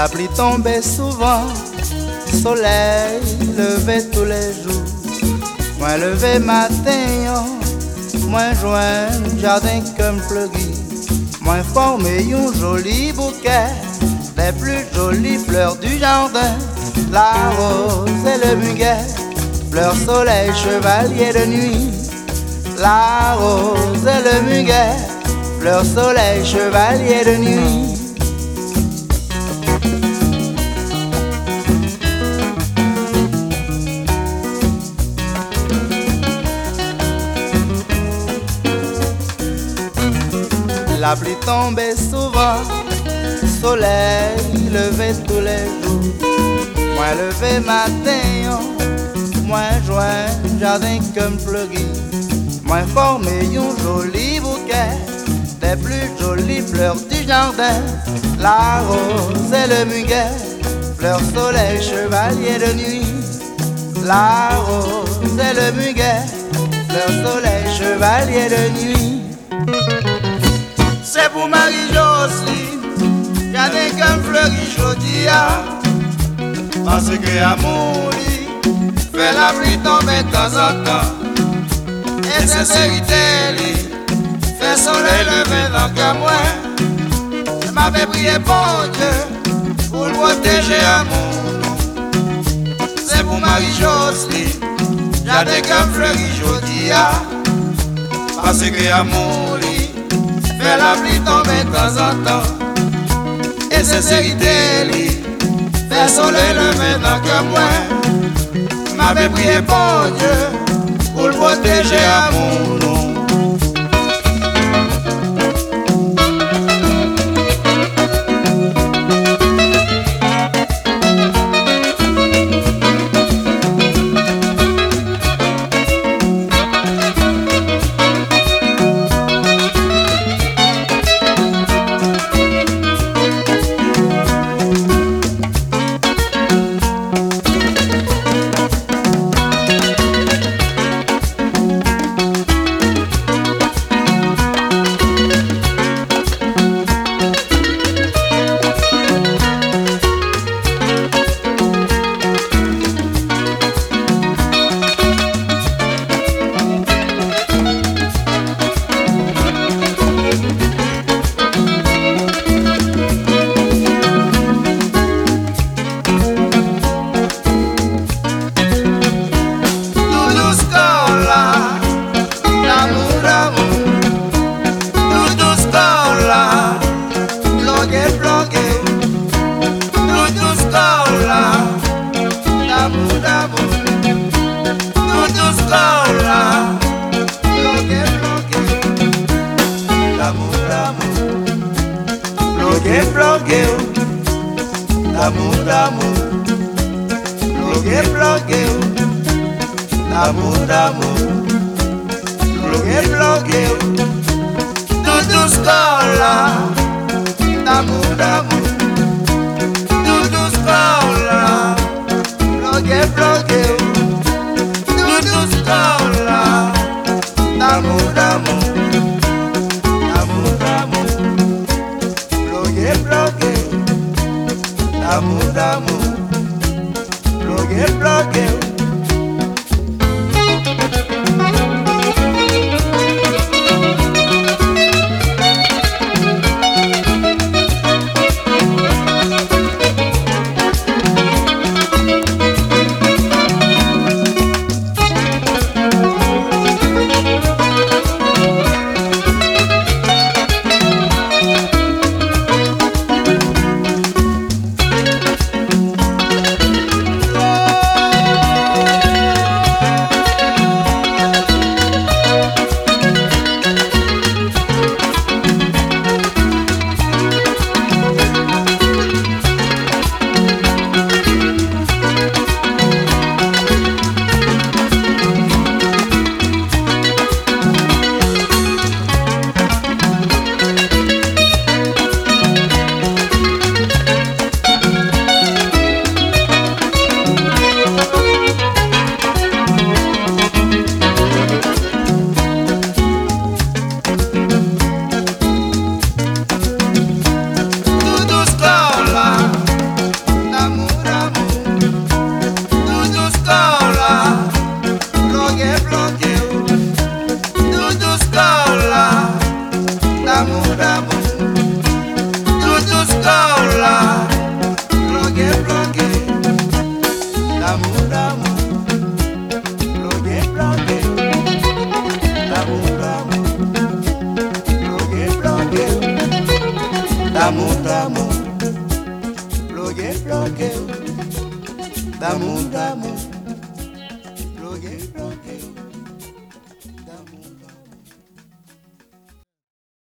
La pluie tombait souvent, soleil levé tous les jours. Moins levé matin, moins joint jardin comme fleuri. Moins formé un joli bouquet des plus jolies fleurs du jardin. La rose et le muguet, fleurs soleil chevalier de nuit. La rose et le muguet, fleurs soleil chevalier de nuit. La pluie tombait souvent, soleil levé tous les jours. Moins levé matin, moins joint jardin comme fleuri. Moins formé un joli bouquet des plus jolies fleurs du jardin. La rose et le muguet, fleurs soleil chevalier de nuit. La rose et le muguet, fleurs soleil chevalier de nuit. C'est pour Marie-Jocelyne, y'a des comme fleuri jodia. Parce que amour fait la pluie tomber de temps en temps. Et sincérité fait soleil lever dans le cœur moi. Je m'avais prié pour Dieu pour le protéger amour. C'est pour Marie-Jocelyne, y'a des comme fleuri jodia. Parce que amour fait la pluie tomber de temps en temps. Et sincérité fait soleil lever dans le cœur moi. M'avait prié pour Dieu pour le protéger amour. L'amour d'amour, bloqué, bloqué, l'amour d'amour, bloqué, bloqué, tout douce là, l'amour d'amour, tout douce là, bloqué, bloqué, tout douce là, l'amour d'amour, l'amour d'amour, bloqué, bloqué. L'amour d'amour, bloqué, bloqué. d'amour, d'amour, bloqué, bloqué, d'amour, d'amour.